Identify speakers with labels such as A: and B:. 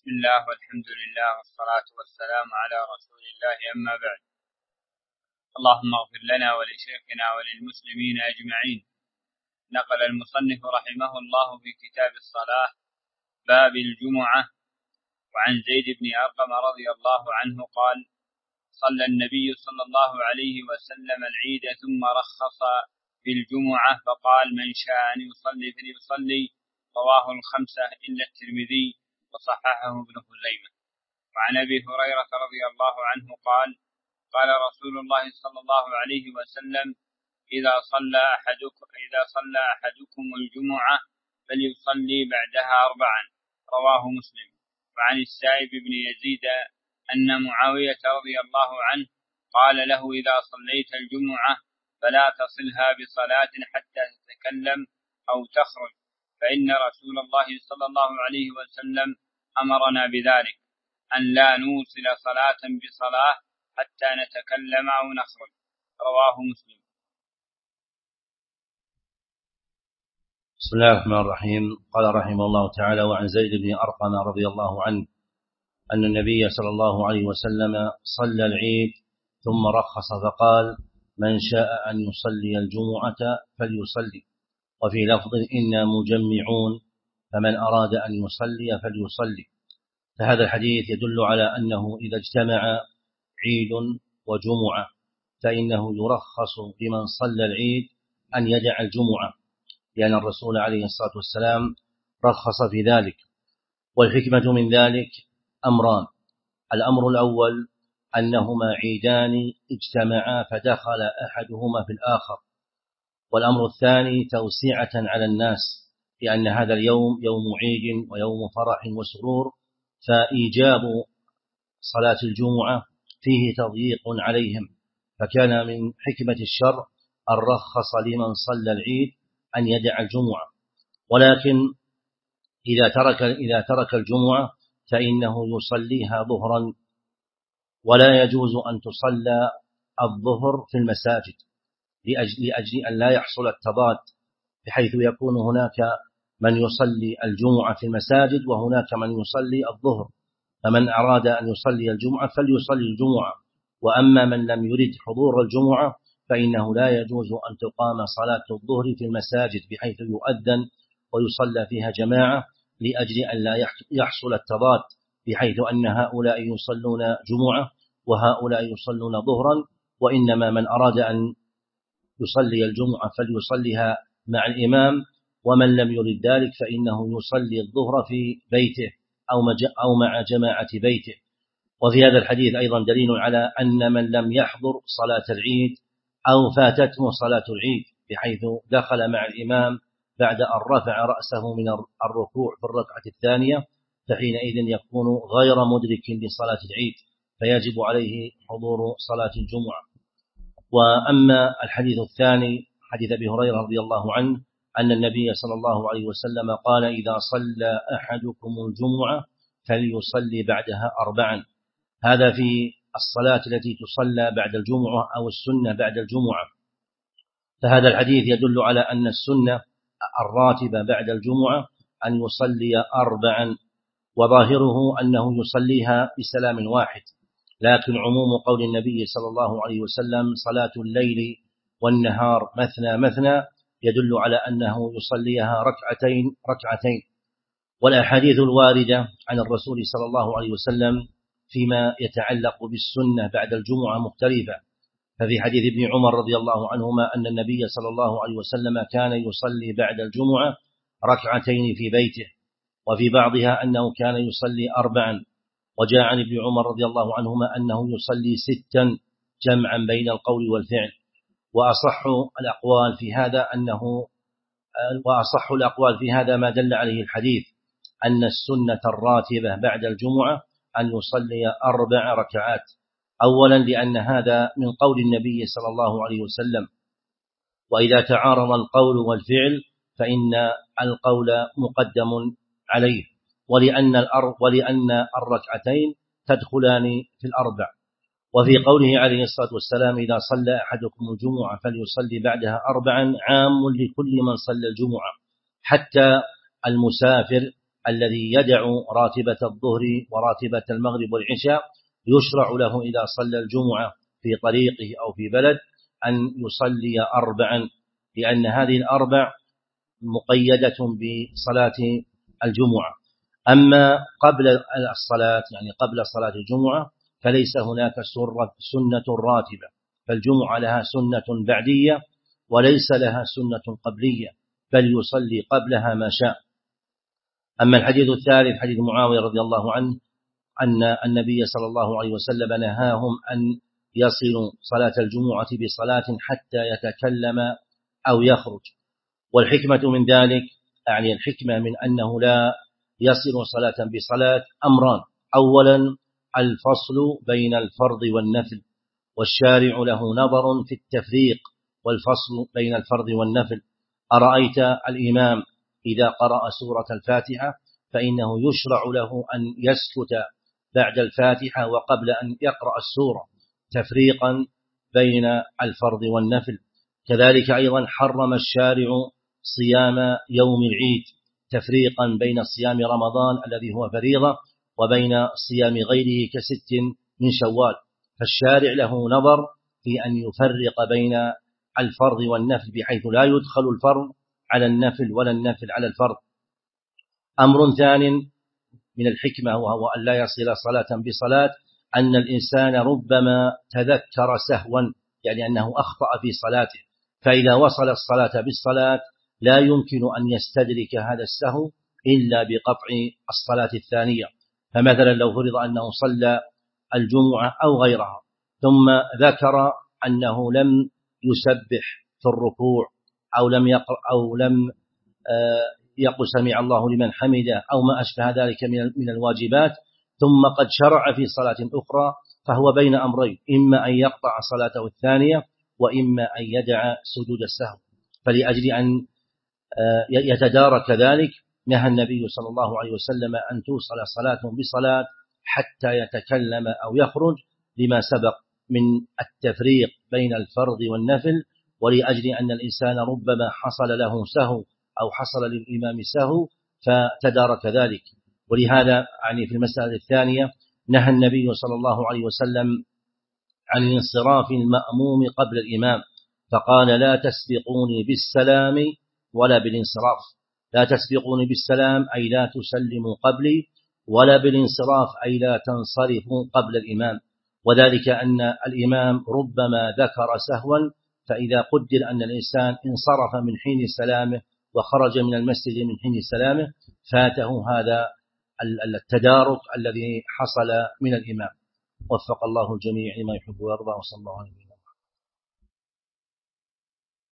A: بسم الله والحمد لله والصلاة والسلام على رسول الله، أما بعد. اللهم اغفر لنا ولشيخنا وللمسلمين أجمعين. نقل المصنف رحمه الله في كتاب الصلاة باب الجمعة وعن زيد بن أرقم رضي الله عنه قال: صلى النبي صلى الله عليه وسلم العيد ثم رخص في الجمعة فقال: من شاء أن يصلي فليصلي. رواه الخمسة إلا الترمذي وصححه ابن خزيمة. وعن أبي هريرة رضي الله عنه قال: قال رسول الله صلى الله عليه وسلم: إذا صلى أحدكم الجمعة فليصلي بعدها 4. رواه مسلم. وعن السائب بن يزيد أن معاوية رضي الله عنه قال له: إذا صليت الجمعة فلا تصلها بصلاة حتى تتكلم أو تخرج، فإن رسول الله صلى الله عليه وسلم أمرنا بذلك، أن لا نوصل صلاة بصلاة حتى نتكلم أو نخرج. رواه مسلم.
B: بسم الله الرحمن الرحيم. قال رحمه الله تعالى: وعن زيد بن أرقم رضي الله عنه أن النبي صلى الله عليه وسلم صلى العيد ثم رخص فقال: من شاء أن يصلي الجمعة فليصلي. وفي لفظ: إنا مجمعون، فمن أراد أن يصلي فليصلي. فهذا الحديث يدل على أنه إذا اجتمع عيد وجمعة فإنه يرخص لمن صلى العيد أن يدع الجمعة، لأن الرسول عليه الصلاة والسلام رخص في ذلك. والحكمة من ذلك أمران: الأمر الأول أنهما عيدان اجتمعا فدخل أحدهما في الآخر، والأمر الثاني توسعة على الناس، لأن هذا اليوم يوم عيد ويوم فرح وسرور، فإيجاب صلاة الجمعة فيه تضييق عليهم، فكان من حكمة الشرع أن رخص لمن صلى العيد أن يدع الجمعة. ولكن إذا ترك الجمعة فإنه يصليها ظهرا، ولا يجوز أن تصلى الظهر في المساجد لأجل أن لا يحصل التضاد، بحيث يكون هناك من يصلي الجمعة في المساجد وهناك من يصلي الظهر، فمن أراد أن يصلي الجمعة فليصلي الجمعة. وأما من لم يرد حضور الجمعة فإنه لا يجوز أن تقام صلاة الظهر في المساجد بحيث يؤذن ويصلى فيها جماعة، لأجل أن لا يحصل التضاد، بحيث أن هؤلاء يصلون جمعة وهؤلاء يصلون ظهرا. وإنما من أراد أن يصلي الجمعة فليصليها مع الإمام، ومن لم يرد ذلك فإنه يصلي الظهر في بيته أو مع جماعة بيته. وفي هذا الحديث أيضا دليل على أن من لم يحضر صلاة العيد أو فاتته صلاة العيد بحيث دخل مع الإمام بعد أن رفع رأسه من الركوع في الركعة الثانية، فحينئذ يكون غير مدرك لصلاة العيد، فيجب عليه حضور صلاة الجمعة. وأما الحديث الثاني حديث أبي هريرة رضي الله عنه أن النبي صلى الله عليه وسلم قال: إذا صلى أحدكم الجمعة فليصلي بعدها 4. هذا في الصلاة التي تصلى بعد الجمعة أو السنة بعد الجمعة. فهذا الحديث يدل على أن السنة الراتبة بعد الجمعة أن يصلي 4، وظاهره أنه يصليها بسلام واحد. لكن عموم قول النبي صلى الله عليه وسلم: صلاة الليل والنهار مثنى مثنى، يدل على أنه يصليها ركعتين. والأحاديث الواردة عن الرسول صلى الله عليه وسلم فيما يتعلق بالسنة بعد الجمعة مختلفة. ففي حديث ابن عمر رضي الله عنهما أن النبي صلى الله عليه وسلم كان يصلي بعد الجمعة 2 في بيته، وفي بعضها أنه كان يصلي 4. وجاء عن ابن عمر رضي الله عنهما أنه يصلي 6 جمعا بين القول والفعل. وأصح الأقوال في هذا ما دل عليه الحديث، أن السنة الراتبة بعد الجمعة أن يصلي 4 ركعات. أولا لأن هذا من قول النبي صلى الله عليه وسلم، وإذا تعارض القول والفعل فإن القول مقدم عليه، ولأن الركعتين تدخلان في 4. وفي قوله عليه الصلاة والسلام: إذا صلى أحدكم الجمعة فليصلي بعدها 4، عام لكل من صلى الجمعة، حتى المسافر الذي يدع راتبة الظهر وراتبة المغرب والعشاء يشرع له إذا صلى الجمعة في طريقه أو في بلد أن يصلي 4، لأن هذه الأربع مقيدة بصلاة الجمعة. أما قبل الصلاة، يعني قبل صلاة الجمعة، فليس هناك سنة راتبة، فالجمعة لها سنة بعدية وليس لها سنة قبلية، بل يصلي قبلها ما شاء. أما الحديث الثالث حديث معاوية رضي الله عنه أن النبي صلى الله عليه وسلم نهاهم أن يصلوا صلاة الجمعة بصلاة حتى يتكلم أو يخرج. والحكمة من ذلك، يعني الحكمة من أنه لا يصل صلاة بصلاة أمران: أولا الفصل بين الفرض والنفل، والشارع له نظر في التفريق والفصل بين الفرض والنفل. أرأيت الإمام إذا قرأ سورة الفاتحة فإنه يشرع له أن يسكت بعد الفاتحة وقبل أن يقرأ السورة تفريقا بين الفرض والنفل. كذلك أيضا حرم الشارع صيام يوم العيد تفريقا بين صيام رمضان الذي هو فريضة وبين صيام غيره كست من شوال، فالشارع له نظر في أن يفرق بين الفرض والنفل بحيث لا يدخل الفرض على النفل ولا النفل على الفرض. أمر ثاني من الحكمة وهو أن لا يصل صلاة بصلاة أن الإنسان ربما تذكر سهوا، يعني أنه أخطأ في صلاته، فإذا وصل الصلاة بالصلاة لا يمكن أن يستدرك هذا السهو إلا بقطع الصلاة الثانية. فمثلا لو فرض أنه صلى الجمعة أو غيرها ثم ذكر أنه لم يسبح في الركوع أو لم يقل سمع الله لمن حمده أو ما أشبه ذلك من الواجبات، ثم قد شرع في صلاة أخرى، فهو بين أمرين: إما أن يقطع صلاته الثانية وإما أن يدع سجود السهو. فلأجل أن يتدارك ذلك نهى النبي صلى الله عليه وسلم أن توصل صلاة بصلاة حتى يتكلم أو يخرج، لما سبق من التفريق بين الفرض والنفل، ولأجل أن الإنسان ربما حصل له سهو أو حصل للإمام سهو فتدارك ذلك. ولهذا يعني في المسألة الثانية نهى النبي صلى الله عليه وسلم عن انصراف المأموم قبل الإمام، فقال: لا تسبقوني بالسلام ولا بالانصراف. لا تسبقوني بالسلام أي لا تسلموا قبلي، ولا بالانصراف أي لا تنصرفوا قبل الإمام. وذلك أن الإمام ربما ذكر سهوا، فإذا قدر أن الإنسان انصرف من حين سلامه وخرج من المسجد من حين سلامه فاته هذا التدارك الذي حصل من الإمام. وفق الله الجميع لما يحب ويرضى، وصلى الله عليه وسلم.